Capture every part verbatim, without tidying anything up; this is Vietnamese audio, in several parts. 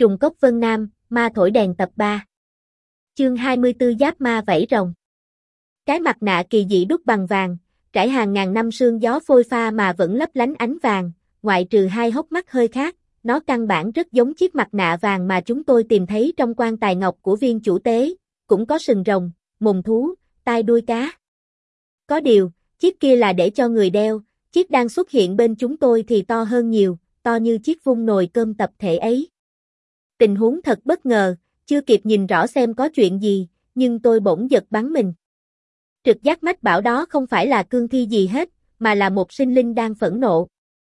Trùng cốc Vân Nam, ma thổi đèn tập ba. Chương hai mươi tư Giáp ma vảy rồng. Cái mặt nạ kỳ dị đúc bằng vàng, trải hàng ngàn năm sương gió phôi pha mà vẫn lấp lánh ánh vàng, ngoại trừ hai hốc mắt hơi khác, nó căn bản rất giống chiếc mặt nạ vàng mà chúng tôi tìm thấy trong quan tài ngọc của viên chủ tế, cũng có sừng rồng, mồm thú, tai đuôi cá. Có điều, chiếc kia là để cho người đeo, chiếc đang xuất hiện bên chúng tôi thì to hơn nhiều, to như chiếc vung nồi cơm tập thể ấy. Tình huống thật bất ngờ, chưa kịp nhìn rõ xem có chuyện gì, nhưng tôi bỗng giật bắn mình. Trực giác mách bảo đó không phải là cương thi gì hết, mà là một sinh linh đang phẫn nộ.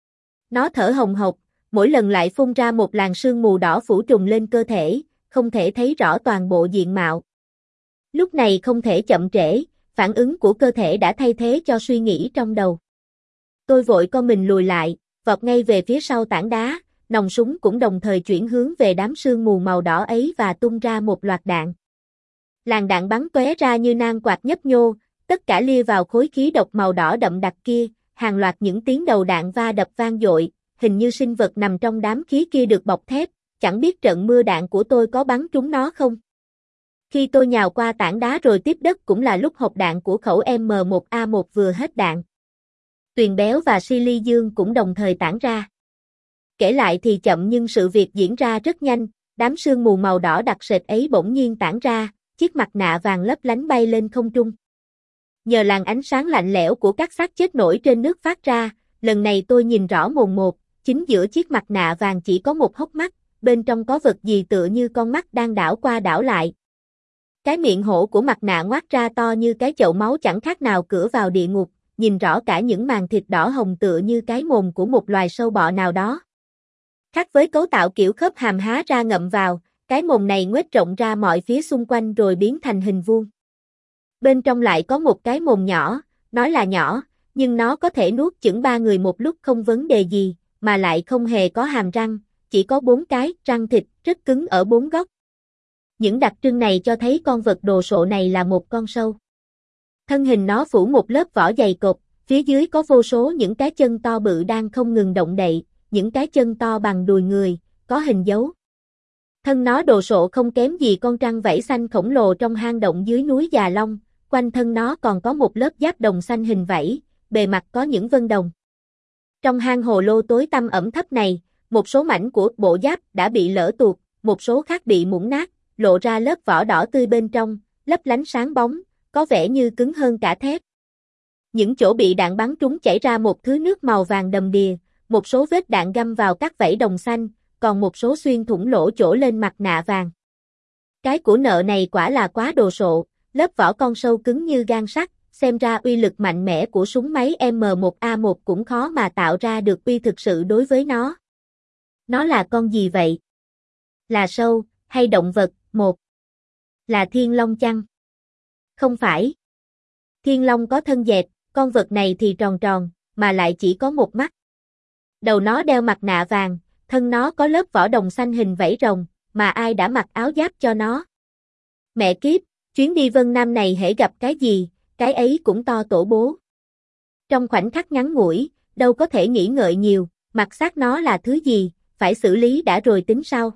Nó thở hồng hộc, mỗi lần lại phun ra một làn sương mù đỏ phủ trùm lên cơ thể, không thể thấy rõ toàn bộ diện mạo. Lúc này không thể chậm trễ, phản ứng của cơ thể đã thay thế cho suy nghĩ trong đầu. Tôi vội co mình lùi lại, vọt ngay về phía sau tảng đá, nòng súng cũng đồng thời chuyển hướng về đám sương mù màu đỏ ấy và tung ra một loạt đạn. Làn đạn bắn tóe ra như nang quạt nhấp nhô, tất cả lia vào khối khí độc màu đỏ đậm đặc kia, hàng loạt những tiếng đầu đạn va đập vang dội, hình như sinh vật nằm trong đám khí kia được bọc thép, chẳng biết trận mưa đạn của tôi có bắn trúng nó không. Khi tôi nhào qua tảng đá rồi tiếp đất cũng là lúc hộp đạn của khẩu M một A một vừa hết đạn. Tuyền Béo và Silly Dương cũng đồng thời tản ra. Kể lại thì chậm nhưng sự việc diễn ra rất nhanh, đám sương mù màu đỏ đặc sệt ấy bỗng nhiên tản ra, chiếc mặt nạ vàng lấp lánh bay lên không trung. Nhờ làn ánh sáng lạnh lẽo của các xác chết nổi trên nước phát ra, lần này tôi nhìn rõ mồn một, chính giữa chiếc mặt nạ vàng chỉ có một hốc mắt, bên trong có vật gì tựa như con mắt đang đảo qua đảo lại. Cái miệng hổ của mặt nạ ngoác ra to như cái chậu máu chẳng khác nào cửa vào địa ngục, nhìn rõ cả những màng thịt đỏ hồng tựa như cái mồm của một loài sâu bọ nào đó. Khác với cấu tạo kiểu khớp hàm há ra ngậm vào, cái mồm này ngoét rộng ra mọi phía xung quanh rồi biến thành hình vuông. Bên trong lại có một cái mồm nhỏ, nói là nhỏ, nhưng nó có thể nuốt chửng ba người một lúc không vấn đề gì, mà lại không hề có hàm răng, chỉ có bốn cái răng thịt rất cứng ở bốn góc. Những đặc trưng này cho thấy con vật đồ sộ này là một con sâu. Thân hình nó phủ một lớp vỏ dày cộp, phía dưới có vô số những cái chân to bự đang không ngừng động đậy, những cái chân to bằng đùi người, có hình dấu. Thân nó đồ sộ không kém gì con trăng vảy xanh khổng lồ trong hang động dưới núi Già Long, quanh thân nó còn có một lớp giáp đồng xanh hình vảy, bề mặt có những vân đồng. Trong hang hồ lô tối tăm ẩm thấp này, một số mảnh của bộ giáp đã bị lở tuột, một số khác bị mủn nát, lộ ra lớp vỏ đỏ tươi bên trong, lấp lánh sáng bóng, có vẻ như cứng hơn cả thép. Những chỗ bị đạn bắn trúng chảy ra một thứ nước màu vàng đầm đìa, một số vết đạn găm vào các vảy đồng xanh, còn một số xuyên thủng lỗ chỗ lên mặt nạ vàng. Cái của nợ này quả là quá đồ sộ, lớp vỏ con sâu cứng như gang sắt, xem ra uy lực mạnh mẽ của súng máy M một A một cũng khó mà tạo ra được uy thực sự đối với nó. Nó là con gì vậy? Là sâu, hay động vật? Một. Là thiên long chăng? Không phải. Thiên long có thân dẹt, con vật này thì tròn tròn, mà lại chỉ có một mắt. Đầu nó đeo mặt nạ vàng, thân nó có lớp vỏ đồng xanh hình vảy rồng, mà ai đã mặc áo giáp cho nó? Mẹ kiếp, chuyến đi Vân Nam này hễ gặp cái gì, cái ấy cũng to tổ bố. Trong khoảnh khắc ngắn ngủi, đâu có thể nghĩ ngợi nhiều, mặc xác nó là thứ gì, phải xử lý đã rồi tính sau.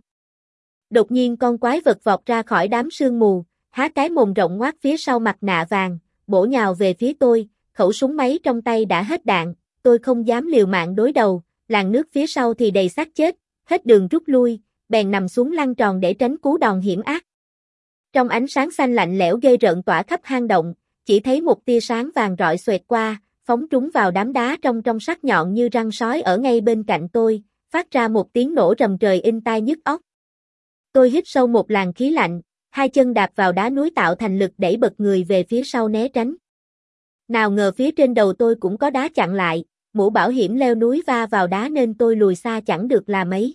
Đột nhiên con quái vật vọt ra khỏi đám sương mù, há cái mồm rộng ngoác phía sau mặt nạ vàng, bổ nhào về phía tôi, khẩu súng máy trong tay đã hết đạn, tôi không dám liều mạng đối đầu, làn nước phía sau thì đầy xác chết, hết đường rút lui, bèn nằm xuống lăn tròn để tránh cú đòn hiểm ác. Trong ánh sáng xanh lạnh lẽo ghê rợn tỏa khắp hang động, chỉ thấy một tia sáng vàng rọi xoẹt qua, phóng trúng vào đám đá trong trong sắc nhọn như răng sói ở ngay bên cạnh tôi, phát ra một tiếng nổ rầm trời in tai nhức óc. Tôi hít sâu một làn khí lạnh, hai chân đạp vào đá núi tạo thành lực đẩy bật người về phía sau né tránh. Nào ngờ phía trên đầu tôi cũng có đá chặn lại, mũ bảo hiểm leo núi va vào đá nên tôi lùi xa chẳng được là mấy.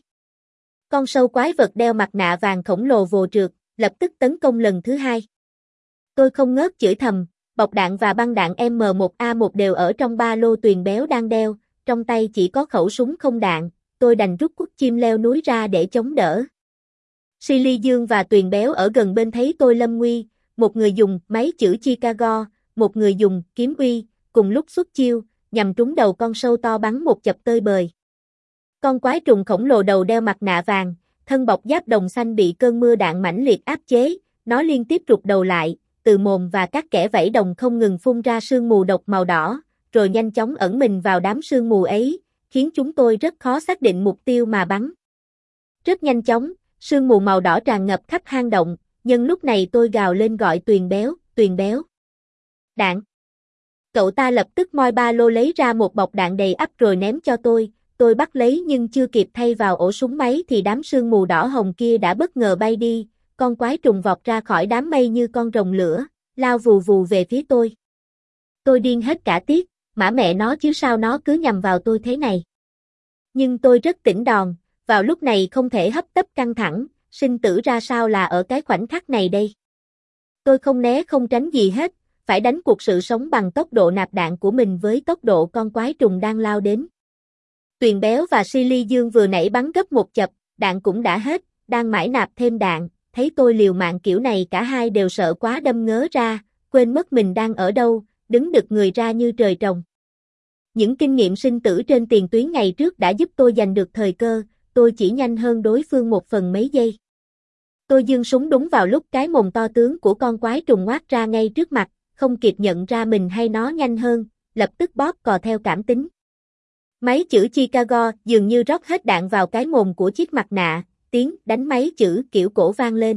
Con sâu quái vật đeo mặt nạ vàng khổng lồ vồ trượt, lập tức tấn công lần thứ hai. Tôi không ngớt chửi thầm, bọc đạn và băng đạn M một A một đều ở trong ba lô Tuyền Béo đang đeo, trong tay chỉ có khẩu súng không đạn, tôi đành rút cuốc chim leo núi ra để chống đỡ. Silly Dương và Tuyền Béo ở gần bên thấy tôi lâm nguy, một người dùng máy chữ Chicago, một người dùng kiếm uy, cùng lúc xuất chiêu, nhằm trúng đầu con sâu to bắn một chập tơi bời. Con quái trùng khổng lồ đầu đeo mặt nạ vàng, thân bọc giáp đồng xanh bị cơn mưa đạn mãnh liệt áp chế, nó liên tiếp rụt đầu lại, từ mồm và các kẽ vảy đồng không ngừng phun ra sương mù độc màu đỏ, rồi nhanh chóng ẩn mình vào đám sương mù ấy, khiến chúng tôi rất khó xác định mục tiêu mà bắn. Rất nhanh chóng, sương mù màu đỏ tràn ngập khắp hang động, nhưng lúc này tôi gào lên gọi Tuyền béo, Tuyền béo. Đạn. Cậu ta lập tức moi ba lô lấy ra một bọc đạn đầy ắp rồi ném cho tôi, tôi bắt lấy nhưng chưa kịp thay vào ổ súng máy thì đám sương mù đỏ hồng kia đã bất ngờ bay đi, con quái trùng vọt ra khỏi đám mây như con rồng lửa, lao vù vù về phía tôi. Tôi điên hết cả tiết, mã mẹ nó chứ sao nó cứ nhằm vào tôi thế này. Nhưng tôi rất tỉnh đòn, vào lúc này không thể hấp tấp căng thẳng, sinh tử ra sao là ở cái khoảnh khắc này đây. Tôi không né không tránh gì hết, phải đánh cuộc sự sống bằng tốc độ nạp đạn của mình với tốc độ con quái trùng đang lao đến. Tuyền béo và Silly Dương vừa nãy bắn gấp một chập, đạn cũng đã hết, đang mãi nạp thêm đạn, thấy tôi liều mạng kiểu này cả hai đều sợ quá đâm ngớ ra, quên mất mình đang ở đâu, đứng đực người ra như trời trồng. Những kinh nghiệm sinh tử trên tiền tuyến ngày trước đã giúp tôi giành được thời cơ, tôi chỉ nhanh hơn đối phương một phần mấy giây. Tôi giương súng đúng vào lúc cái mồm to tướng của con quái trùng ngoác ra ngay trước mặt, không kịp nhận ra mình hay nó nhanh hơn, lập tức bóp cò theo cảm tính. Máy chữ Chicago dường như rót hết đạn vào cái mồm của chiếc mặt nạ, tiếng đánh máy chữ kiểu cổ vang lên.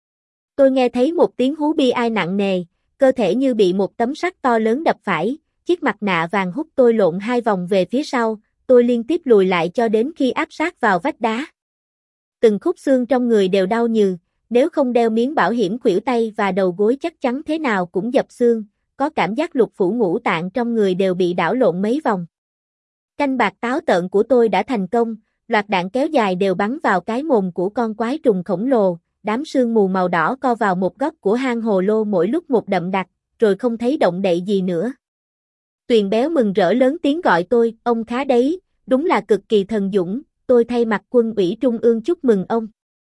Tôi nghe thấy một tiếng hú bi ai nặng nề, cơ thể như bị một tấm sắt to lớn đập phải, chiếc mặt nạ vàng hút tôi lộn hai vòng về phía sau, tôi liên tiếp lùi lại cho đến khi áp sát vào vách đá. Từng khúc xương trong người đều đau nhừ, nếu không đeo miếng bảo hiểm khuỷu tay và đầu gối chắc chắn thế nào cũng dập xương, có cảm giác lục phủ ngũ tạng trong người đều bị đảo lộn mấy vòng. Canh bạc táo tợn của tôi đã thành công, loạt đạn kéo dài đều bắn vào cái mồm của con quái trùng khổng lồ, đám sương mù màu đỏ co vào một góc của hang hồ lô mỗi lúc một đậm đặc, rồi không thấy động đậy gì nữa. Tuyền béo mừng rỡ lớn tiếng gọi tôi, ông khá đấy, đúng là cực kỳ thần dũng, tôi thay mặt quân ủy trung ương chúc mừng ông.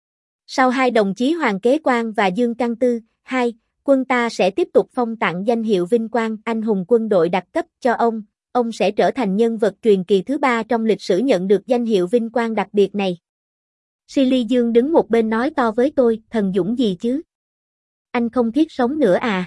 Sau hai đồng chí Hoàng Kế Quang và Dương Căn Tư, hai, quân ta sẽ tiếp tục phong tặng danh hiệu vinh quang anh hùng quân đội đặc cấp cho ông, ông sẽ trở thành nhân vật truyền kỳ thứ ba trong lịch sử nhận được danh hiệu vinh quang đặc biệt này. Silly Dương đứng một bên nói to với tôi, thần dũng gì chứ? Anh không thiết sống nữa à?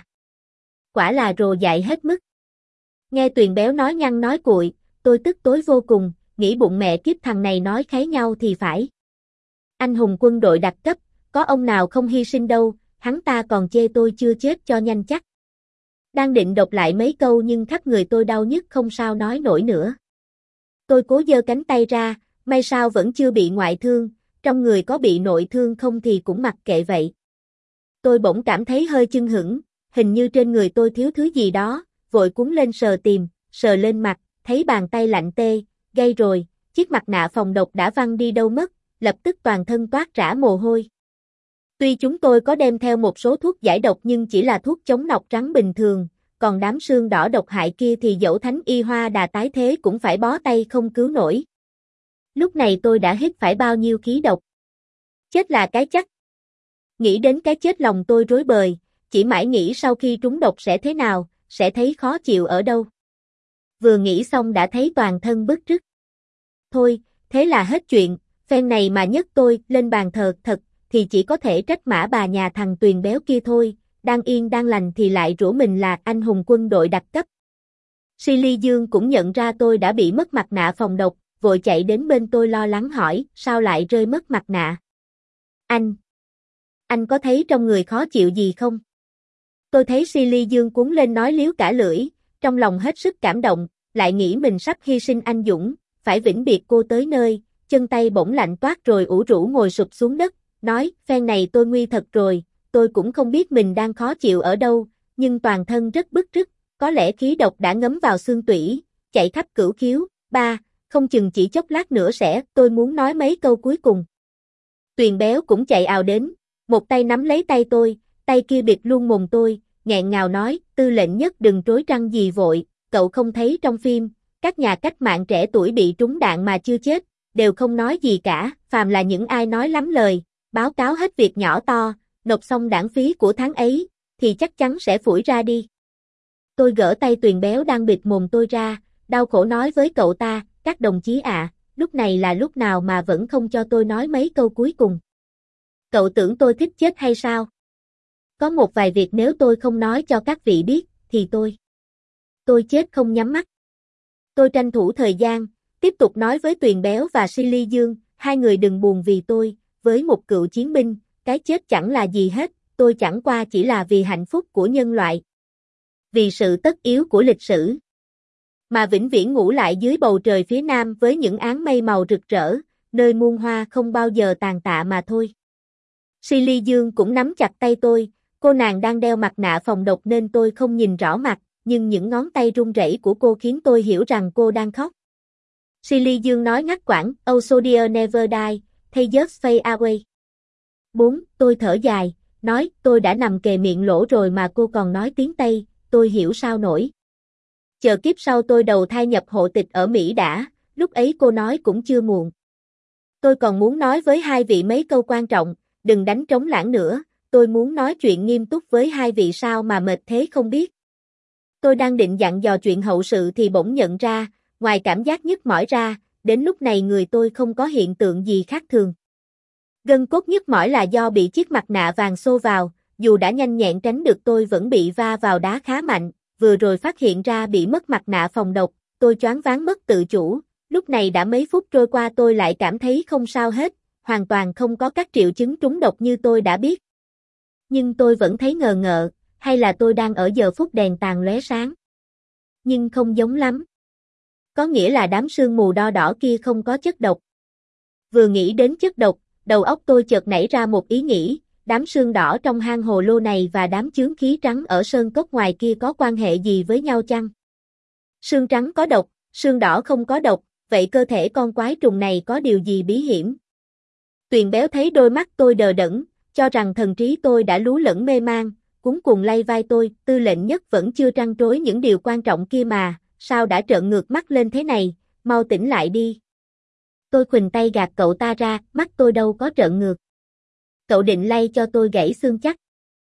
Quả là rồ dại hết mức. Nghe Tuyền béo nói nhăn nói cuội, tôi tức tối vô cùng, nghĩ bụng mẹ kiếp thằng này nói kháy nhau thì phải. Anh hùng quân đội đặc cấp, có ông nào không hy sinh đâu, hắn ta còn chê tôi chưa chết cho nhanh chắc. Đang định đọc lại mấy câu nhưng khắp người tôi đau nhức không sao nói nổi nữa. Tôi cố giơ cánh tay ra, may sao vẫn chưa bị ngoại thương, trong người có bị nội thương không thì cũng mặc kệ vậy. Tôi bỗng cảm thấy hơi chưng hửng, hình như trên người tôi thiếu thứ gì đó, vội cuốn lên sờ tìm, sờ lên mặt, thấy bàn tay lạnh tê, gây rồi, chiếc mặt nạ phòng độc đã văng đi đâu mất, lập tức toàn thân toát rã mồ hôi. Tuy chúng tôi có đem theo một số thuốc giải độc nhưng chỉ là thuốc chống nọc trắng bình thường, còn đám sương đỏ độc hại kia thì dẫu thánh y hoa đà tái thế cũng phải bó tay không cứu nổi. Lúc này tôi đã hít phải bao nhiêu khí độc. Chết là cái chắc. Nghĩ đến cái chết lòng tôi rối bời, chỉ mãi nghĩ sau khi trúng độc sẽ thế nào, sẽ thấy khó chịu ở đâu. Vừa nghĩ xong đã thấy toàn thân bứt rứt. Thôi, thế là hết chuyện, phen này mà nhấc tôi lên bàn thờ thật, thì chỉ có thể trách mã bà nhà thằng Tuyền béo kia thôi, đang yên đang lành thì lại rủa mình là anh hùng quân đội đặc cấp. Silly Dương cũng nhận ra tôi đã bị mất mặt nạ phòng độc, vội chạy đến bên tôi lo lắng hỏi, sao lại rơi mất mặt nạ? Anh, anh có thấy trong người khó chịu gì không? Tôi thấy Silly Dương cuốn lên nói liếu cả lưỡi, trong lòng hết sức cảm động, lại nghĩ mình sắp hy sinh anh dũng, phải vĩnh biệt cô tới nơi, chân tay bỗng lạnh toát rồi ủ rũ ngồi sụp xuống đất, nói, phen này tôi nguy thật rồi, tôi cũng không biết mình đang khó chịu ở đâu, nhưng toàn thân rất bứt rứt, có lẽ khí độc đã ngấm vào xương tủy, chạy khắp cửu khiếu, ba, không chừng chỉ chốc lát nữa sẽ, tôi muốn nói mấy câu cuối cùng. Tuyền béo cũng chạy ào đến, một tay nắm lấy tay tôi, tay kia bịt luôn mồm tôi, nghẹn ngào nói, tư lệnh nhất đừng trối trăng gì vội, cậu không thấy trong phim, các nhà cách mạng trẻ tuổi bị trúng đạn mà chưa chết, đều không nói gì cả, phàm là những ai nói lắm lời, báo cáo hết việc nhỏ to, nộp xong đảng phí của tháng ấy, thì chắc chắn sẽ phủi ra đi. Tôi gỡ tay Tuyền béo đang bịt mồm tôi ra, đau khổ nói với cậu ta, các đồng chí ạ, lúc này là lúc nào mà vẫn không cho tôi nói mấy câu cuối cùng. Cậu tưởng tôi thích chết hay sao? Có một vài việc nếu tôi không nói cho các vị biết, thì tôi... Tôi chết không nhắm mắt. Tôi tranh thủ thời gian, tiếp tục nói với Tuyền Béo và Silly Dương, hai người đừng buồn vì tôi, với một cựu chiến binh, cái chết chẳng là gì hết, tôi chẳng qua chỉ là vì hạnh phúc của nhân loại. Vì sự tất yếu của lịch sử. Mà vĩnh viễn ngủ lại dưới bầu trời phía nam với những áng mây màu rực rỡ, nơi muôn hoa không bao giờ tàn tạ mà thôi. Silly Dương cũng nắm chặt tay tôi, cô nàng đang đeo mặt nạ phòng độc nên tôi không nhìn rõ mặt, nhưng những ngón tay run rẩy của cô khiến tôi hiểu rằng cô đang khóc. Silly Dương nói ngắt quãng, Oh so dear never die, they just fade away. bốn. Tôi thở dài, nói, tôi đã nằm kề miệng lỗ rồi mà cô còn nói tiếng Tây, tôi hiểu sao nổi. Chờ kiếp sau tôi đầu thai nhập hộ tịch ở Mỹ đã, lúc ấy cô nói cũng chưa muộn. Tôi còn muốn nói với hai vị mấy câu quan trọng, đừng đánh trống lãng nữa, tôi muốn nói chuyện nghiêm túc với hai vị sao mà mệt thế không biết. Tôi đang định dặn dò chuyện hậu sự thì bỗng nhận ra, ngoài cảm giác nhức mỏi ra, đến lúc này người tôi không có hiện tượng gì khác thường. Gân cốt nhức mỏi là do bị chiếc mặt nạ vàng xô vào, dù đã nhanh nhẹn tránh được tôi vẫn bị va vào đá khá mạnh, vừa rồi phát hiện ra bị mất mặt nạ phòng độc, tôi choáng váng mất tự chủ, lúc này đã mấy phút trôi qua tôi lại cảm thấy không sao hết, hoàn toàn không có các triệu chứng trúng độc như tôi đã biết. Nhưng tôi vẫn thấy ngờ ngợ, hay là tôi đang ở giờ phút đèn tàn lóe sáng? Nhưng không giống lắm. Có nghĩa là đám sương mù đo đỏ kia không có chất độc. Vừa nghĩ đến chất độc, đầu óc tôi chợt nảy ra một ý nghĩ, đám sương đỏ trong hang hồ lô này và đám chướng khí trắng ở sơn cốc ngoài kia có quan hệ gì với nhau chăng? Sương trắng có độc, sương đỏ không có độc, vậy cơ thể con quái trùng này có điều gì bí hiểm? Tuyền Béo thấy đôi mắt tôi đờ đẫn, cho rằng thần trí tôi đã lú lẫn mê man, cuống cuồng lay vai tôi, Tư lệnh Nhất vẫn chưa trăn trối những điều quan trọng kia mà, sao đã trợn ngược mắt lên thế này, mau tỉnh lại đi. Tôi khuỳnh tay gạt cậu ta ra, mắt tôi đâu có trợn ngược. Cậu định lay cho tôi gãy xương chắc.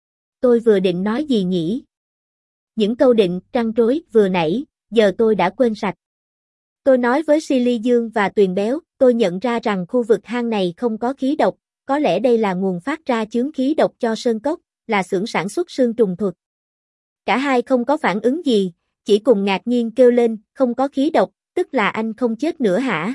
Tôi vừa định nói gì nhỉ? Những câu định, trăn trối, vừa nãy, giờ tôi đã quên sạch. Tôi nói với Silly Dương và Tuyền Béo, tôi nhận ra rằng khu vực hang này không có khí độc, có lẽ đây là nguồn phát ra chướng khí độc cho sơn cốc, là xưởng sản xuất xương trùng thuật. Cả hai không có phản ứng gì, chỉ cùng ngạc nhiên kêu lên, không có khí độc, tức là anh không chết nữa hả?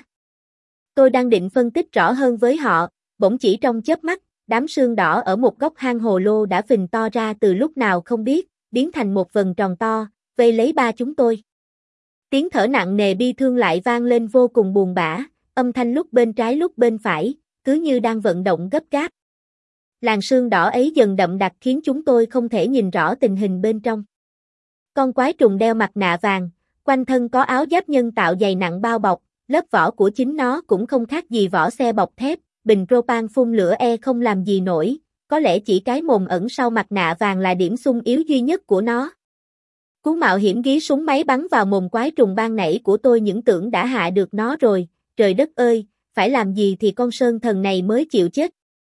Tôi đang định phân tích rõ hơn với họ, bỗng chỉ trong chớp mắt, đám sương đỏ ở một góc hang hồ lô đã phình to ra từ lúc nào không biết, biến thành một vần tròn to, vây lấy ba chúng tôi. Tiếng thở nặng nề bi thương lại vang lên vô cùng buồn bã, âm thanh lúc bên trái lúc bên phải, cứ như đang vận động gấp gáp. Làn sương đỏ ấy dần đậm đặc khiến chúng tôi không thể nhìn rõ tình hình bên trong. Con quái trùng đeo mặt nạ vàng, quanh thân có áo giáp nhân tạo dày nặng bao bọc, lớp vỏ của chính nó cũng không khác gì vỏ xe bọc thép, bình propan phun lửa e không làm gì nổi, có lẽ chỉ cái mồm ẩn sau mặt nạ vàng là điểm xung yếu duy nhất của nó. Cú mạo hiểm gí súng máy bắn vào mồm quái trùng ban nãy của tôi những tưởng đã hạ được nó rồi, trời đất ơi, phải làm gì thì con sơn thần này mới chịu chết.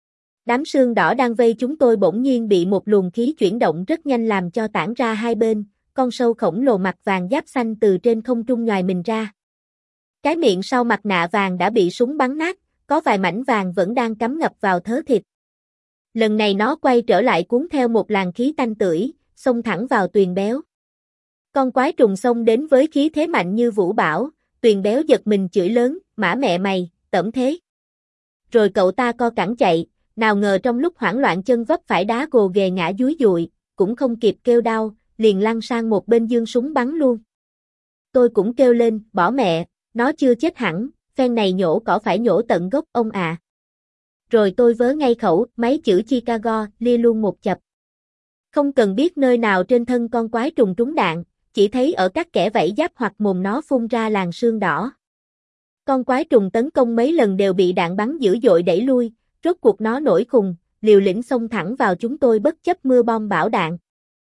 Đám sương đỏ đang vây chúng tôi bỗng nhiên bị một luồng khí chuyển động rất nhanh làm cho tản ra hai bên, con sâu khổng lồ mặt vàng giáp xanh từ trên không trung nhoài mình ra. Cái miệng sau mặt nạ vàng đã bị súng bắn nát, có vài mảnh vàng vẫn đang cắm ngập vào thớ thịt. Lần này nó quay trở lại cuốn theo một làn khí tanh tưởi, xông thẳng vào Tuyền Béo. Con quái trùng xông đến với khí thế mạnh như vũ bão, Tuyền Béo giật mình chửi lớn, mã mẹ mày, tẩm thế. Rồi cậu ta co cẳng chạy, nào ngờ trong lúc hoảng loạn chân vấp phải đá gồ ghề ngã dúi dụi, cũng không kịp kêu đau, liền lăn sang một bên giương súng bắn luôn. Tôi cũng kêu lên, bỏ mẹ, nó chưa chết hẳn, phen này nhổ cỏ phải nhổ tận gốc ông à. Rồi tôi vớ ngay khẩu, mấy chữ Chicago, lia luôn một chập. Không cần biết nơi nào trên thân con quái trùng trúng đạn, chỉ thấy ở các kẽ vảy giáp hoặc mồm nó phun ra làn sương đỏ. Con quái trùng tấn công mấy lần đều bị đạn bắn dữ dội đẩy lui, rốt cuộc nó nổi khùng, liều lĩnh xông thẳng vào chúng tôi bất chấp mưa bom bão đạn.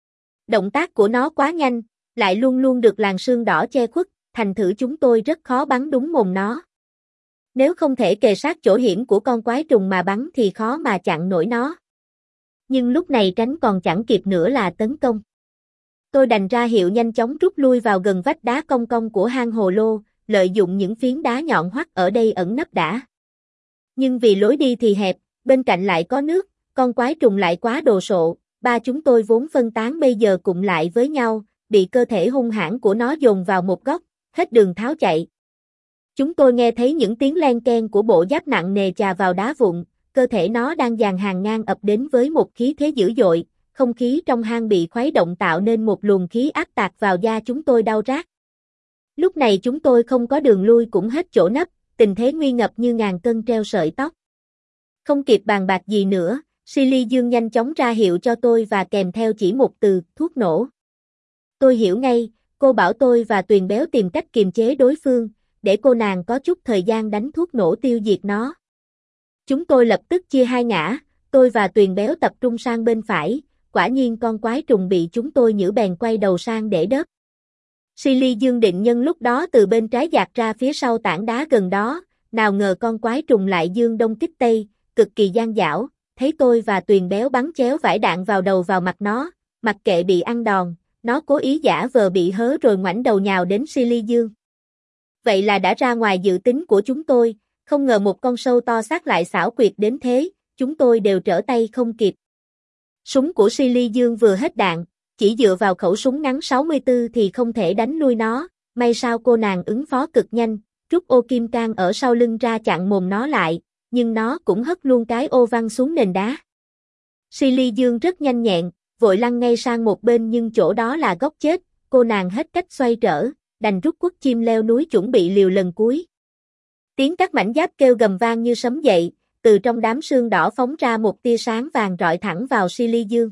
Động tác của nó quá nhanh, lại luôn luôn được làn sương đỏ che khuất, thành thử chúng tôi rất khó bắn đúng mồm nó. Nếu không thể kề sát chỗ hiểm của con quái trùng mà bắn thì khó mà chặn nổi nó. Nhưng lúc này tránh còn chẳng kịp nữa là tấn công. Tôi đành ra hiệu nhanh chóng rút lui vào gần vách đá cong cong của hang hồ lô, lợi dụng những phiến đá nhọn hoắt ở đây ẩn nấp đã. Nhưng vì lối đi thì hẹp, bên cạnh lại có nước, con quái trùng lại quá đồ sộ, ba chúng tôi vốn phân tán bây giờ cụm lại với nhau, bị cơ thể hung hãn của nó dồn vào một góc, hết đường tháo chạy. Chúng tôi nghe thấy những tiếng len keng của bộ giáp nặng nề chà vào đá vụn, cơ thể nó đang dàn hàng ngang ập đến với một khí thế dữ dội, không khí trong hang bị khuấy động tạo nên một luồng khí áp tạt vào da chúng tôi đau rát. Lúc này chúng tôi không có đường lui cũng hết chỗ nấp, tình thế nguy ngập như ngàn cân treo sợi tóc. Không kịp bàn bạc gì nữa, Silly Dương nhanh chóng ra hiệu cho tôi và kèm theo chỉ một từ, thuốc nổ. Tôi hiểu ngay, cô bảo tôi và Tuyền Béo tìm cách kiềm chế đối phương, để cô nàng có chút thời gian đánh thuốc nổ tiêu diệt nó. Chúng tôi lập tức chia hai ngã, tôi và Tuyền Béo tập trung sang bên phải, quả nhiên con quái trùng bị chúng tôi nhử bèn quay đầu sang để đớp. Silly Dương định nhân lúc đó từ bên trái dạt ra phía sau tảng đá gần đó, nào ngờ con quái trùng lại dương đông kích tây, cực kỳ gian dảo, thấy tôi và Tuyền Béo bắn chéo vải đạn vào đầu vào mặt nó, mặc kệ bị ăn đòn, nó cố ý giả vờ bị hớ rồi ngoảnh đầu nhào đến Silly Dương. Vậy là đã ra ngoài dự tính của chúng tôi, không ngờ một con sâu to xác lại xảo quyệt đến thế, chúng tôi đều trở tay không kịp. Súng của Silly Dương vừa hết đạn, chỉ dựa vào khẩu súng ngắn sáu mươi tư thì không thể đánh lui nó, may sao cô nàng ứng phó cực nhanh, rút ô kim cang ở sau lưng ra chặn mồm nó lại, nhưng nó cũng hất luôn cái ô văng xuống nền đá. Silly Dương rất nhanh nhẹn, vội lăn ngay sang một bên nhưng chỗ đó là góc chết, cô nàng hết cách xoay trở, đành rút quất chim leo núi chuẩn bị liều lần cuối. Tiếng các mảnh giáp kêu gầm vang như sấm dậy, từ trong đám sương đỏ phóng ra một tia sáng vàng rọi thẳng vào Silly Dương.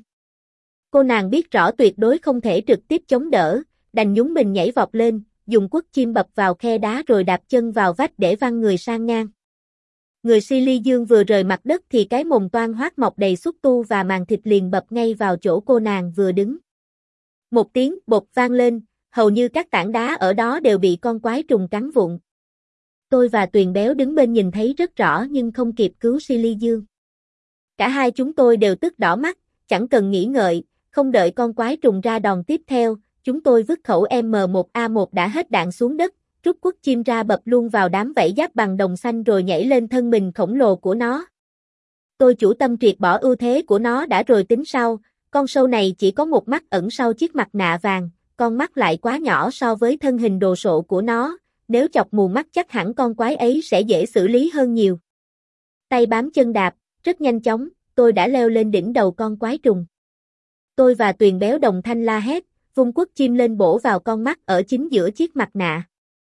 Cô nàng biết rõ tuyệt đối không thể trực tiếp chống đỡ, đành nhún mình nhảy vọt lên, dùng quất chim bập vào khe đá rồi đạp chân vào vách để văng người sang ngang. Người Silly Dương vừa rời mặt đất thì cái mồm toan hoác mọc đầy xúc tu và màng thịt liền bập ngay vào chỗ cô nàng vừa đứng. Một tiếng bột vang lên, hầu như các tảng đá ở đó đều bị con quái trùng cắn vụn. Tôi và Tuyền Béo đứng bên nhìn thấy rất rõ nhưng không kịp cứu Silly Dương. Cả hai chúng tôi đều tức đỏ mắt, chẳng cần nghĩ ngợi, không đợi con quái trùng ra đòn tiếp theo, chúng tôi vứt khẩu M một A một đã hết đạn xuống đất, rút quất chim ra bập luôn vào đám vảy giáp bằng đồng xanh rồi nhảy lên thân mình khổng lồ của nó. Tôi chủ tâm triệt bỏ ưu thế của nó đã rồi tính sau, con sâu này chỉ có một mắt ẩn sau chiếc mặt nạ vàng, con mắt lại quá nhỏ so với thân hình đồ sộ của nó, nếu chọc mù mắt chắc hẳn con quái ấy sẽ dễ xử lý hơn nhiều. Tay bám chân đạp, rất nhanh chóng, tôi đã leo lên đỉnh đầu con quái trùng. Tôi và Tuyền Béo đồng thanh la hét, vung quất chim lên bổ vào con mắt ở chính giữa chiếc mặt nạ.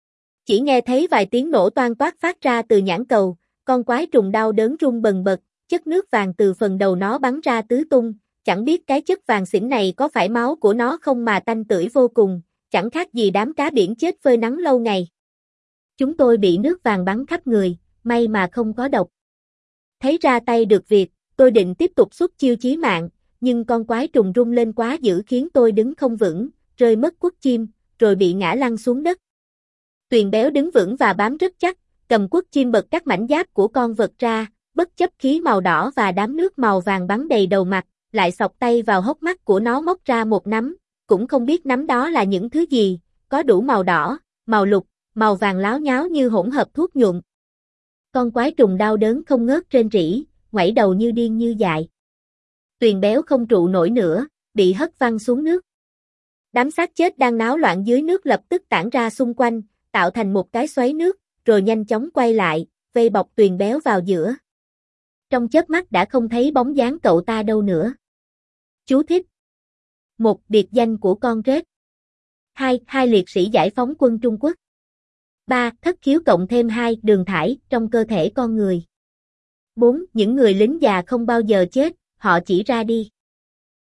Chỉ nghe thấy vài tiếng nổ toang toát phát ra từ nhãn cầu, con quái trùng đau đớn rung bần bật, chất nước vàng từ phần đầu nó bắn ra tứ tung, chẳng biết cái chất vàng xỉn này có phải máu của nó không mà tanh tưởi vô cùng, chẳng khác gì đám cá biển chết phơi nắng lâu ngày. Chúng tôi bị nước vàng bắn khắp người, may mà không có độc. Thấy ra tay được việc, tôi định tiếp tục xuất chiêu chí mạng, nhưng con quái trùng rung lên quá dữ khiến tôi đứng không vững, rơi mất quất chim, rồi bị ngã lăn xuống đất. Tuyền Béo đứng vững và bám rất chắc, cầm quất chim bật các mảnh giáp của con vật ra, bất chấp khí màu đỏ và đám nước màu vàng bắn đầy đầu mặt, lại xộc tay vào hốc mắt của nó móc ra một nắm, cũng không biết nắm đó là những thứ gì, có đủ màu đỏ, màu lục, màu vàng láo nháo như hỗn hợp thuốc nhuộm. Con quái trùng đau đớn không ngớt rên rỉ, ngoảy đầu như điên như dại. Tuyền Béo không trụ nổi nữa, bị hất văng xuống nước. Đám xác chết đang náo loạn dưới nước lập tức tản ra xung quanh, tạo thành một cái xoáy nước, rồi nhanh chóng quay lại, vây bọc Tuyền Béo vào giữa. Trong chớp mắt đã không thấy bóng dáng cậu ta đâu nữa. Chú thích. Một. Biệt danh của con rết. Hai. Hai liệt sĩ giải phóng quân Trung Quốc. Ba. Thất khiếu cộng thêm hai đường thải trong cơ thể con người. Bốn. Những người lính già không bao giờ chết, họ chỉ ra đi.